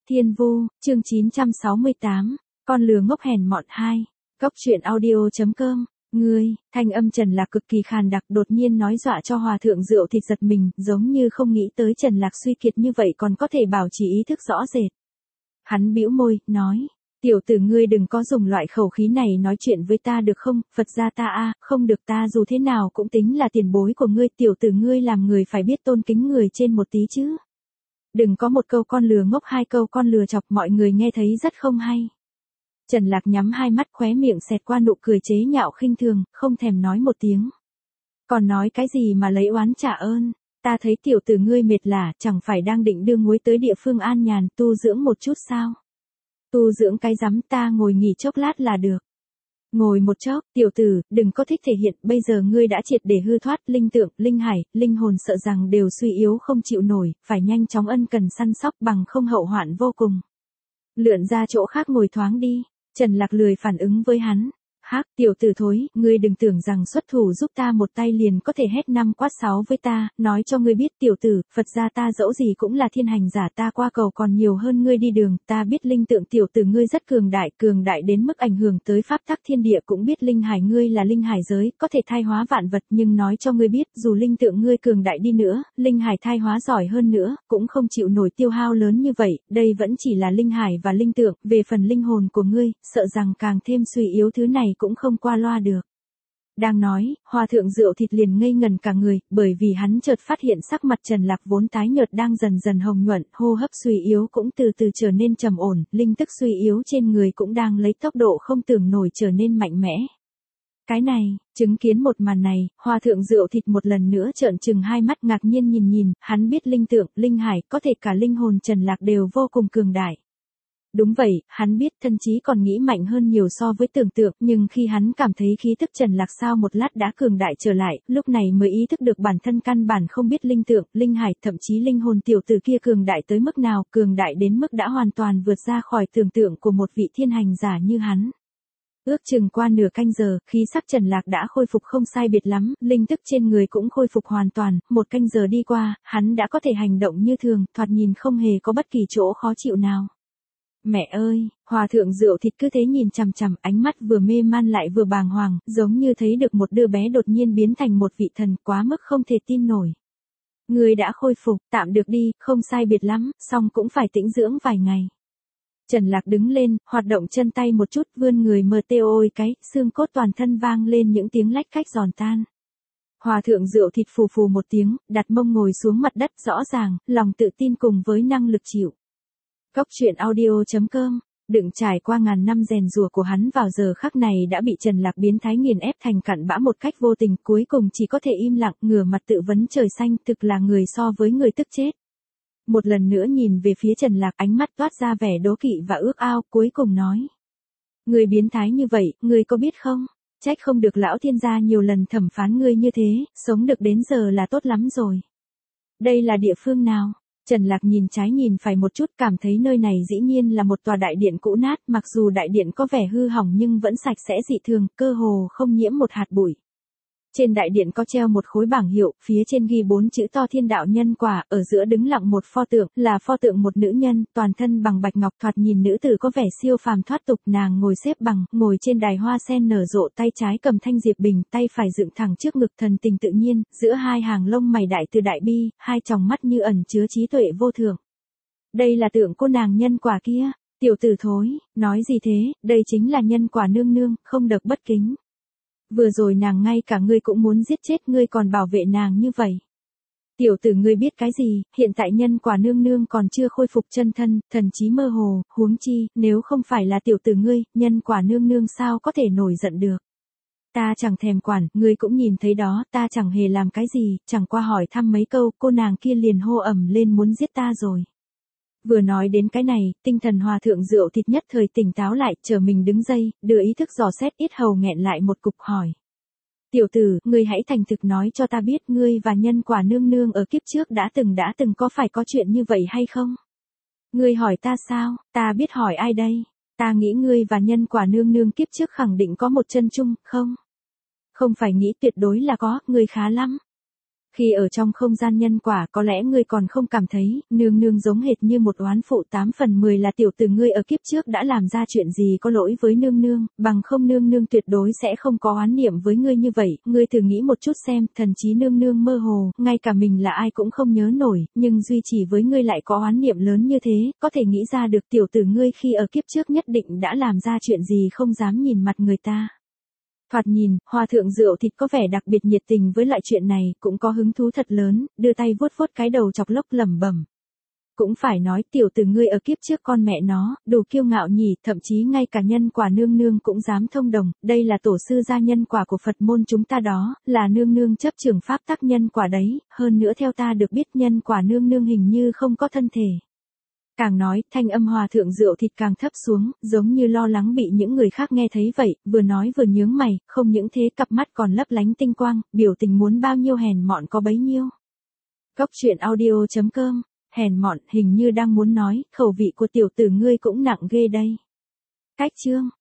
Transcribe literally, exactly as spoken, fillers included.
Thiên Vu, chương chín trăm sáu mươi tám, con lừa ngốc hèn mọn hai, Cốc truyện audio.com, ngươi, thanh âm Trần Lạc cực kỳ khàn đặc đột nhiên nói dọa cho hòa thượng Rượu Thịt giật mình, giống như không nghĩ tới Trần Lạc suy kiệt như vậy còn có thể bảo trì ý thức rõ rệt. Hắn bĩu môi, nói, tiểu tử ngươi đừng có dùng loại khẩu khí này nói chuyện với ta được không, Phật gia ta a, không được ta dù thế nào cũng tính là tiền bối của ngươi, tiểu tử ngươi làm người phải biết tôn kính người trên một tí chứ. Đừng có một câu con lừa ngốc hai câu con lừa chọc mọi người nghe thấy rất không hay. Trần Lạc nhắm hai mắt khóe miệng xẹt qua nụ cười chế nhạo khinh thường, không thèm nói một tiếng. Còn nói cái gì mà lấy oán trả ơn, ta thấy tiểu tử ngươi mệt lả, chẳng phải đang định đưa muối tới địa phương an nhàn tu dưỡng một chút sao. Tu dưỡng cái rắm, ta ngồi nghỉ chốc lát là được. Ngồi một chốc, tiểu tử, đừng có thích thể hiện, bây giờ ngươi đã triệt để hư thoát, linh tượng, linh hải, linh hồn sợ rằng đều suy yếu không chịu nổi, phải nhanh chóng ân cần săn sóc bằng không hậu hoạn vô cùng. Lượn ra chỗ khác ngồi thoáng đi, Trần Lạc lười phản ứng với hắn. Hắc, tiểu tử thối, ngươi đừng tưởng rằng xuất thủ giúp ta một tay liền có thể hét năm quát sáu với ta, nói cho ngươi biết tiểu tử, Phật gia ta dẫu gì cũng là thiên hành giả, ta qua cầu còn nhiều hơn ngươi đi đường, ta biết linh tượng tiểu tử ngươi rất cường đại, cường đại đến mức ảnh hưởng tới pháp tắc thiên địa, cũng biết linh hải ngươi là linh hải giới, có thể thai hóa vạn vật, nhưng nói cho ngươi biết, dù linh tượng ngươi cường đại đi nữa, linh hải thai hóa giỏi hơn nữa, cũng không chịu nổi tiêu hao lớn như vậy, đây vẫn chỉ là linh hải và linh tượng, về phần linh hồn của ngươi, sợ rằng càng thêm suy yếu, thứ này cũng không qua loa được. Đang nói, hòa thượng Rượu Thịt liền ngây ngần cả người, bởi vì hắn chợt phát hiện sắc mặt Trần Lạc vốn tái nhợt đang dần dần hồng nhuận, hô hấp suy yếu cũng từ từ trở nên trầm ổn, linh tức suy yếu trên người cũng đang lấy tốc độ không tưởng nổi trở nên mạnh mẽ. Cái này, chứng kiến một màn này, hòa thượng Rượu Thịt một lần nữa trợn trừng hai mắt ngạc nhiên nhìn nhìn, hắn biết linh tượng, linh hải, có thể cả linh hồn Trần Lạc đều vô cùng cường đại. Đúng vậy, hắn biết thân chí còn nghĩ mạnh hơn nhiều so với tưởng tượng, nhưng khi hắn cảm thấy khí tức Trần Lạc sao một lát đã cường đại trở lại, lúc này mới ý thức được bản thân căn bản không biết linh tượng, linh hải, thậm chí linh hồn tiểu tử kia cường đại tới mức nào, cường đại đến mức đã hoàn toàn vượt ra khỏi tưởng tượng của một vị thiên hành giả như hắn. Ước chừng qua nửa canh giờ, khí sắc Trần Lạc đã khôi phục không sai biệt lắm, linh tức trên người cũng khôi phục hoàn toàn, một canh giờ đi qua, hắn đã có thể hành động như thường, thoạt nhìn không hề có bất kỳ chỗ khó chịu nào. Mẹ ơi, hòa thượng Rượu Thịt cứ thế nhìn chằm chằm, ánh mắt vừa mê man lại vừa bàng hoàng, giống như thấy được một đứa bé đột nhiên biến thành một vị thần, quá mức không thể tin nổi. Người đã khôi phục, tạm được đi, không sai biệt lắm, song cũng phải tĩnh dưỡng vài ngày. Trần Lạc đứng lên, hoạt động chân tay một chút, vươn người mờ tê ôi cái, xương cốt toàn thân vang lên những tiếng lách cách giòn tan. Hòa thượng Rượu Thịt phù phù một tiếng, đặt mông ngồi xuống mặt đất, rõ ràng, lòng tự tin cùng với năng lực chịu. Cốc truyện audio.com, đừng trải qua ngàn năm rèn rùa của hắn vào giờ khắc này đã bị Trần Lạc biến thái nghiền ép thành cặn bã một cách vô tình, cuối cùng chỉ có thể im lặng, ngửa mặt tự vấn trời xanh, thực là người so với người tức chết. Một lần nữa nhìn về phía Trần Lạc, ánh mắt toát ra vẻ đố kỵ và ước ao, cuối cùng nói. Người biến thái như vậy, người có biết không? Trách không được lão thiên gia nhiều lần thẩm phán ngươi như thế, sống được đến giờ là tốt lắm rồi. Đây là địa phương nào? Trần Lạc nhìn trái nhìn phải một chút, cảm thấy nơi này dĩ nhiên là một tòa đại điện cũ nát, mặc dù đại điện có vẻ hư hỏng nhưng vẫn sạch sẽ dị thường, cơ hồ không nhiễm một hạt bụi. Trên đại điện có treo một khối bảng hiệu, phía trên ghi bốn chữ to Thiên Đạo Nhân Quả, ở giữa đứng lặng một pho tượng, là pho tượng một nữ nhân, toàn thân bằng bạch ngọc, thoạt nhìn nữ tử có vẻ siêu phàm thoát tục, nàng ngồi xếp bằng, ngồi trên đài hoa sen nở rộ, tay trái cầm thanh diệp bình, tay phải dựng thẳng trước ngực, thần tình tự nhiên, giữa hai hàng lông mày đại từ đại bi, hai tròng mắt như ẩn chứa trí tuệ vô thượng. Đây là tượng cô nàng nhân quả kia, tiểu tử thối, nói gì thế, đây chính là nhân quả nương nương, không được bất kính. Vừa rồi nàng ngay cả ngươi cũng muốn giết chết, ngươi còn bảo vệ nàng như vậy. Tiểu tử ngươi biết cái gì, hiện tại nhân quả nương nương còn chưa khôi phục chân thân, thần trí mơ hồ, huống chi, nếu không phải là tiểu tử ngươi, nhân quả nương nương sao có thể nổi giận được. Ta chẳng thèm quản, ngươi cũng nhìn thấy đó, ta chẳng hề làm cái gì, chẳng qua hỏi thăm mấy câu, cô nàng kia liền hô ầm lên muốn giết ta rồi. Vừa nói đến cái này, tinh thần hòa thượng Rượu Thịt nhất thời tỉnh táo lại, chờ mình đứng dậy, đưa ý thức dò xét yết hầu nghẹn lại một cục hỏi. Tiểu tử, ngươi hãy thành thực nói cho ta biết ngươi và nhân quả nương nương ở kiếp trước đã từng đã từng có phải có chuyện như vậy hay không? Ngươi hỏi ta sao, ta biết hỏi ai đây? Ta nghĩ ngươi và nhân quả nương nương kiếp trước khẳng định có một chân chung, không? Không phải nghĩ tuyệt đối là có, ngươi khá lắm. Khi ở trong không gian nhân quả có lẽ ngươi còn không cảm thấy, nương nương giống hệt như một oán phụ tám phần mười là tiểu tử ngươi ở kiếp trước đã làm ra chuyện gì có lỗi với nương nương, bằng không nương nương tuyệt đối sẽ không có oán niệm với ngươi như vậy, ngươi thử nghĩ một chút xem, thần trí nương nương mơ hồ, ngay cả mình là ai cũng không nhớ nổi, nhưng duy chỉ với ngươi lại có oán niệm lớn như thế, có thể nghĩ ra được tiểu tử ngươi khi ở kiếp trước nhất định đã làm ra chuyện gì không dám nhìn mặt người ta. Thoạt nhìn, hòa thượng rượu thịt có vẻ đặc biệt nhiệt tình với lại chuyện này, cũng có hứng thú thật lớn, đưa tay vuốt vuốt cái đầu chọc lốc lẩm bẩm. Cũng phải nói tiểu tử ngươi ở kiếp trước con mẹ nó, đủ kiêu ngạo nhỉ, thậm chí ngay cả nhân quả nương nương cũng dám thông đồng, đây là tổ sư gia nhân quả của Phật môn chúng ta đó, là nương nương chấp trường pháp tắc nhân quả đấy, hơn nữa theo ta được biết nhân quả nương nương hình như không có thân thể. Càng nói, thanh âm hòa thượng rượu thịt càng thấp xuống, giống như lo lắng bị những người khác nghe thấy vậy, vừa nói vừa nhướng mày, không những thế cặp mắt còn lấp lánh tinh quang, biểu tình muốn bao nhiêu hèn mọn có bấy nhiêu. Cốc truyện audio chấm com, hèn mọn, hình như đang muốn nói, khẩu vị của tiểu tử ngươi cũng nặng ghê đây. Cách chương